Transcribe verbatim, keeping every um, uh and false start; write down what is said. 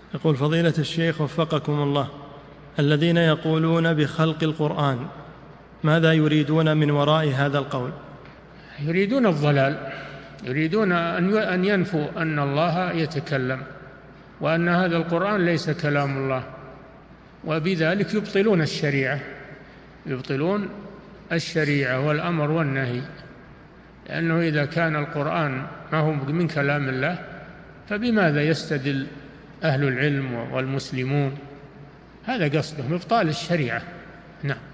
يقول فضيلة الشيخ وفقكم الله، الذين يقولون بخلق القرآن ماذا يريدون من وراء هذا القول؟ يريدون الضلال، يريدون أن ينفوا أن الله يتكلم وأن هذا القرآن ليس كلام الله، وبذلك يبطلون الشريعة، يبطلون الشريعة والأمر والنهي، لأنه إذا كان القرآن ما هو من كلام الله فبماذا يستدل أهل العلم والمسلمون؟ هذا قصدهم، إبطال الشريعة. نعم.